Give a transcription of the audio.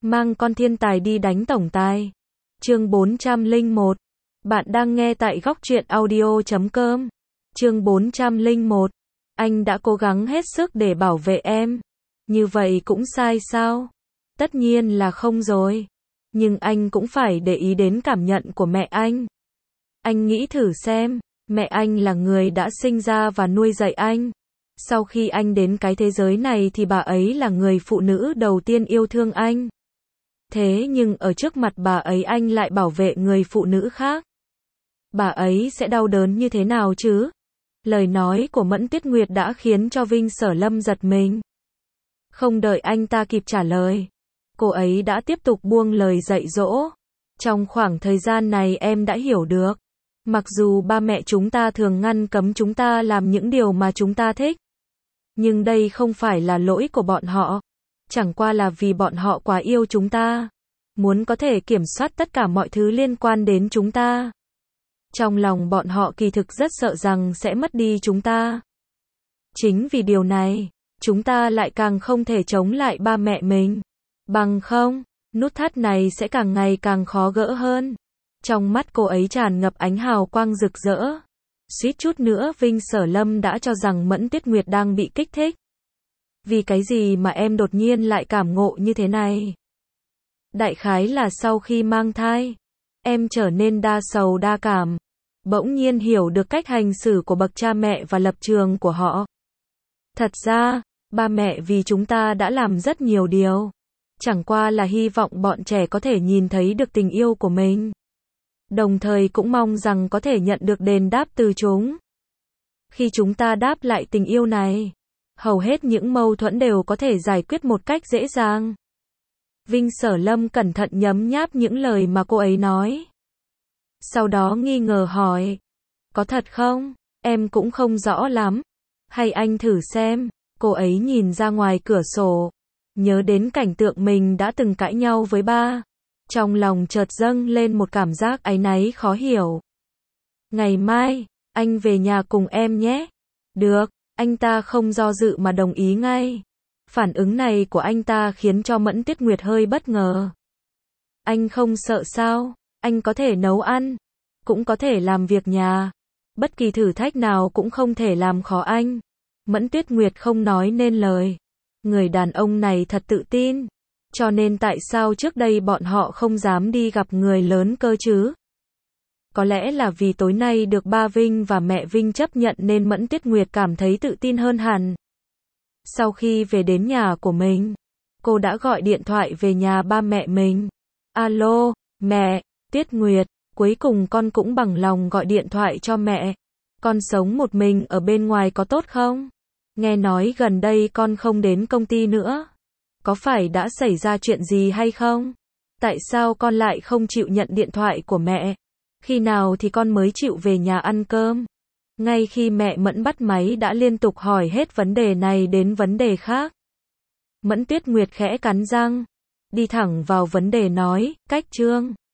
Mang con thiên tài đi đánh tổng tài. Chương 401. Bạn đang nghe tại góc truyện audio.com. Chương 401. Anh đã cố gắng hết sức để bảo vệ em. Như vậy cũng sai sao? Tất nhiên là không rồi. Nhưng anh cũng phải để ý đến cảm nhận của mẹ anh. Anh nghĩ thử xem, mẹ anh là người đã sinh ra và nuôi dạy anh. Sau khi anh đến cái thế giới này thì bà ấy là người phụ nữ đầu tiên yêu thương anh. Thế nhưng ở trước mặt bà ấy anh lại bảo vệ người phụ nữ khác. Bà ấy sẽ đau đớn như thế nào chứ? Lời nói của Mẫn Tuyết Nguyệt đã khiến cho Vinh Sở Lâm giật mình. Không đợi anh ta kịp trả lời, cô ấy đã tiếp tục buông lời dạy dỗ. Trong khoảng thời gian này em đã hiểu được. Mặc dù ba mẹ chúng ta thường ngăn cấm chúng ta làm những điều mà chúng ta thích. Nhưng đây không phải là lỗi của bọn họ. Chẳng qua là vì bọn họ quá yêu chúng ta. Muốn có thể kiểm soát tất cả mọi thứ liên quan đến chúng ta. Trong lòng bọn họ kỳ thực rất sợ rằng sẽ mất đi chúng ta. Chính vì điều này, chúng ta lại càng không thể chống lại ba mẹ mình. Bằng không, nút thắt này sẽ càng ngày càng khó gỡ hơn. Trong mắt cô ấy tràn ngập ánh hào quang rực rỡ. Suýt chút nữa Vinh Sở Lâm đã cho rằng Mẫn Tuyết Nguyệt đang bị kích thích. Vì cái gì mà em đột nhiên lại cảm ngộ như thế này? Đại khái là sau khi mang thai, em trở nên đa sầu đa cảm. Bỗng nhiên hiểu được cách hành xử của bậc cha mẹ và lập trường của họ. Thật ra, ba mẹ vì chúng ta đã làm rất nhiều điều. Chẳng qua là hy vọng bọn trẻ có thể nhìn thấy được tình yêu của mình. Đồng thời cũng mong rằng có thể nhận được đền đáp từ chúng. Khi chúng ta đáp lại tình yêu này, hầu hết những mâu thuẫn đều có thể giải quyết một cách dễ dàng. Vinh Sở Lâm cẩn thận nhấm nháp những lời mà cô ấy nói. Sau đó nghi ngờ hỏi. Có thật không? Em cũng không rõ lắm. Hay anh thử xem. Cô ấy nhìn ra ngoài cửa sổ. Nhớ đến cảnh tượng mình đã từng cãi nhau với ba. Trong lòng chợt dâng lên một cảm giác áy náy khó hiểu. Ngày mai, anh về nhà cùng em nhé. Được, anh ta không do dự mà đồng ý ngay. Phản ứng này của anh ta khiến cho Mẫn Tuyết Nguyệt hơi bất ngờ. Anh không sợ sao? Anh có thể nấu ăn, cũng có thể làm việc nhà. Bất kỳ thử thách nào cũng không thể làm khó anh. Mẫn Tuyết Nguyệt không nói nên lời. Người đàn ông này thật tự tin. Cho nên tại sao trước đây bọn họ không dám đi gặp người lớn cơ chứ? Có lẽ là vì tối nay được ba Vinh và mẹ Vinh chấp nhận nên Mẫn Tuyết Nguyệt cảm thấy tự tin hơn hẳn. Sau khi về đến nhà của mình, cô đã gọi điện thoại về nhà ba mẹ mình. Alo, mẹ, Tuyết Nguyệt, cuối cùng con cũng bằng lòng gọi điện thoại cho mẹ. Con sống một mình ở bên ngoài có tốt không? Nghe nói gần đây con không đến công ty nữa. Có phải đã xảy ra chuyện gì hay không? Tại sao con lại không chịu nhận điện thoại của mẹ? Khi nào thì con mới chịu về nhà ăn cơm? Ngay khi mẹ Mẫn bắt máy đã liên tục hỏi hết vấn đề này đến vấn đề khác. Mẫn Tuyết Nguyệt khẽ cắn răng, đi thẳng vào vấn đề nói, cách Trương.